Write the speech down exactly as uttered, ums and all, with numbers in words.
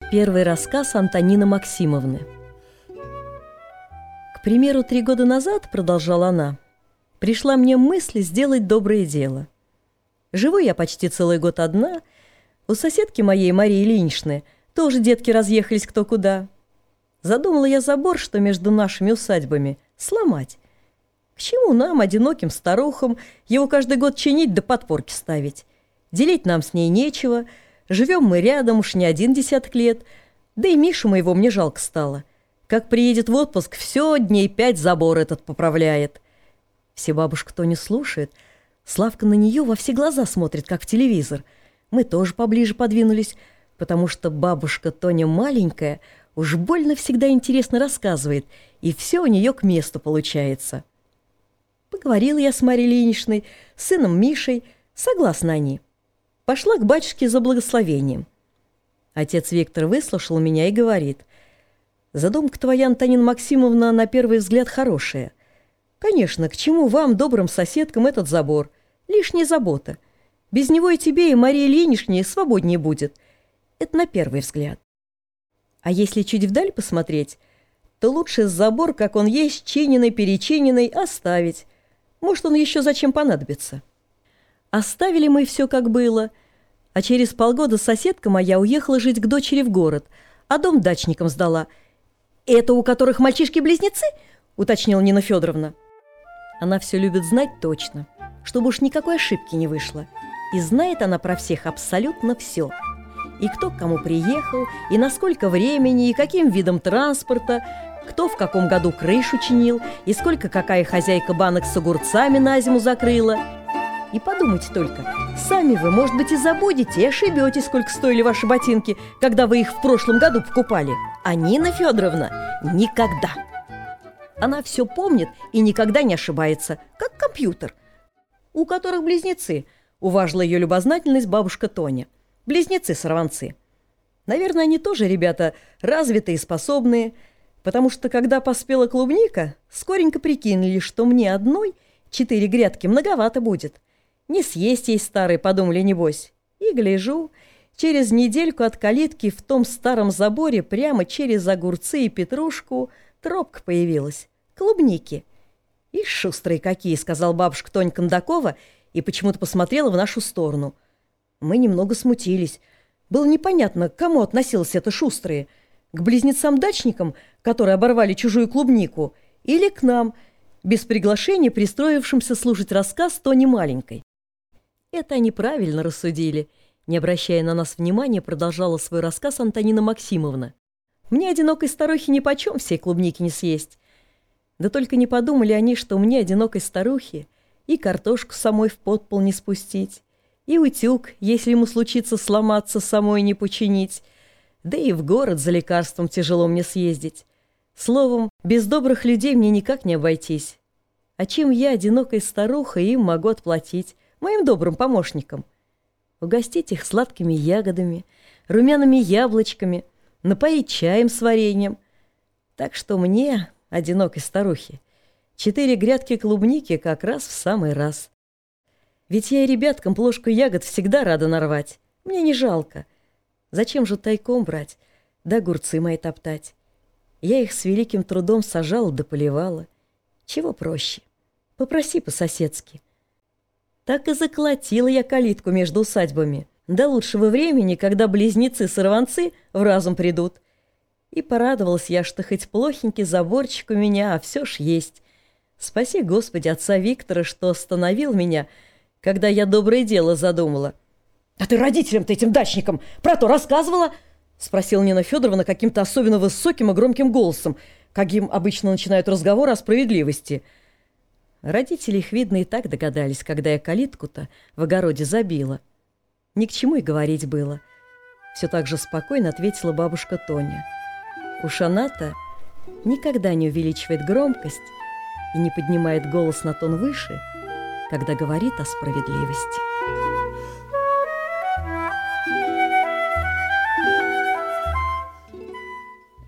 Первый рассказ Антонины Максимовны. К примеру, три года назад, продолжала она, пришла мне мысль сделать доброе дело. Живу я почти целый год одна. У соседки моей, Марии Ильиничны, тоже детки разъехались кто куда. Задумала я забор, что между нашими усадьбами, сломать. К чему нам, одиноким старухам, его каждый год чинить да подпорки ставить? Делить нам с ней нечего. Живем мы рядом уж не один десяток лет. Да и Мишу моего мне жалко стало. Как приедет в отпуск, все дней пять забор этот поправляет. Все бабушка Тоня слушает. Славка на нее во все глаза смотрит, как в телевизор. Мы тоже поближе подвинулись, потому что бабушка Тоня маленькая, уж больно всегда интересно рассказывает, и все у нее к месту получается. Поговорила я с Марией Ильиничной, с сыном Мишей, согласны они. Пошла к батюшке за благословением. Отец Виктор выслушал меня и говорит: «Задумка твоя, Антонина Максимовна, на первый взгляд хорошая. Конечно, к чему вам, добрым соседкам, этот забор? Лишняя забота. Без него и тебе, и Марии Ильиничне свободнее будет. Это на первый взгляд. А если чуть вдаль посмотреть, то лучше забор, как он есть, чиненный-перечиненный, оставить. Может, он еще зачем понадобится». Оставили мы все, как было, а через полгода соседка моя уехала жить к дочери в город, а дом дачникам сдала. «Это у которых мальчишки-близнецы?» — уточнила Нина Федоровна. Она все любит знать точно, чтобы уж никакой ошибки не вышло. И знает она про всех абсолютно все. И кто к кому приехал, и на сколько времени, и каким видом транспорта, кто в каком году крышу чинил, и сколько какая хозяйка банок с огурцами на зиму закрыла. И подумайте только, сами вы, может быть, и забудете, и ошибетесь, сколько стоили ваши ботинки, когда вы их в прошлом году покупали. А Нина Федоровна никогда. Она все помнит и никогда не ошибается, как компьютер. У которых близнецы, уважила ее любознательность бабушка Тоня. Близнецы-сорванцы. Наверное, они тоже ребята развитые и способные, потому что, когда поспела клубника, скоренько прикинули, что мне одной четыре грядки многовато будет. Не съесть ей старой, подумали, небось. И гляжу, через недельку от калитки в том старом заборе прямо через огурцы и петрушку тропка появилась. Клубники. «И шустрые какие», — сказал бабушка Тоня Кондакова и почему-то посмотрела в нашу сторону. Мы немного смутились. Было непонятно, к кому относилась эта шустрые. К близнецам-дачникам, которые оборвали чужую клубнику, или к нам, без приглашения пристроившимся слушать рассказ Тони маленькой. Это они правильно рассудили. Не обращая на нас внимания, продолжала свой рассказ Антонина Максимовна. Мне, одинокой старухе, нипочем всей клубники не съесть. Да только не подумали они, что мне, одинокой старухе, и картошку самой в подпол не спустить, и утюг, если ему случится сломаться, самой не починить, да и в город за лекарством тяжело мне съездить. Словом, без добрых людей мне никак не обойтись. А чем я, одинокая старуха, им могу отплатить, моим добрым помощникам? Угостить их сладкими ягодами, румяными яблочками, напоить чаем с вареньем. Так что мне, одинокой старухе, четыре грядки клубники как раз в самый раз. Ведь я и ребяткам плошку ягод всегда рада нарвать. Мне не жалко. Зачем же тайком брать, да огурцы мои топтать? Я их с великим трудом сажала да поливала. Чего проще? Попроси по-соседски. Так и заколотила я калитку между усадьбами. До лучшего времени, когда близнецы-сорванцы в разум придут. И порадовалась я, что хоть плохенький заборчик у меня, а все ж есть. Спаси, Господи, отца Виктора, что остановил меня, когда я доброе дело задумала. «А ты родителям-то этим дачникам про то рассказывала?» — спросила Нина Федоровна каким-то особенно высоким и громким голосом, каким обычно начинают разговоры о справедливости. Родители их, видно, и так догадались, когда я калитку-то в огороде забила. Ни к чему и говорить было. Все так же спокойно ответила бабушка Тоня. Уж она-то никогда не увеличивает громкость и не поднимает голос на тон выше, когда говорит о справедливости.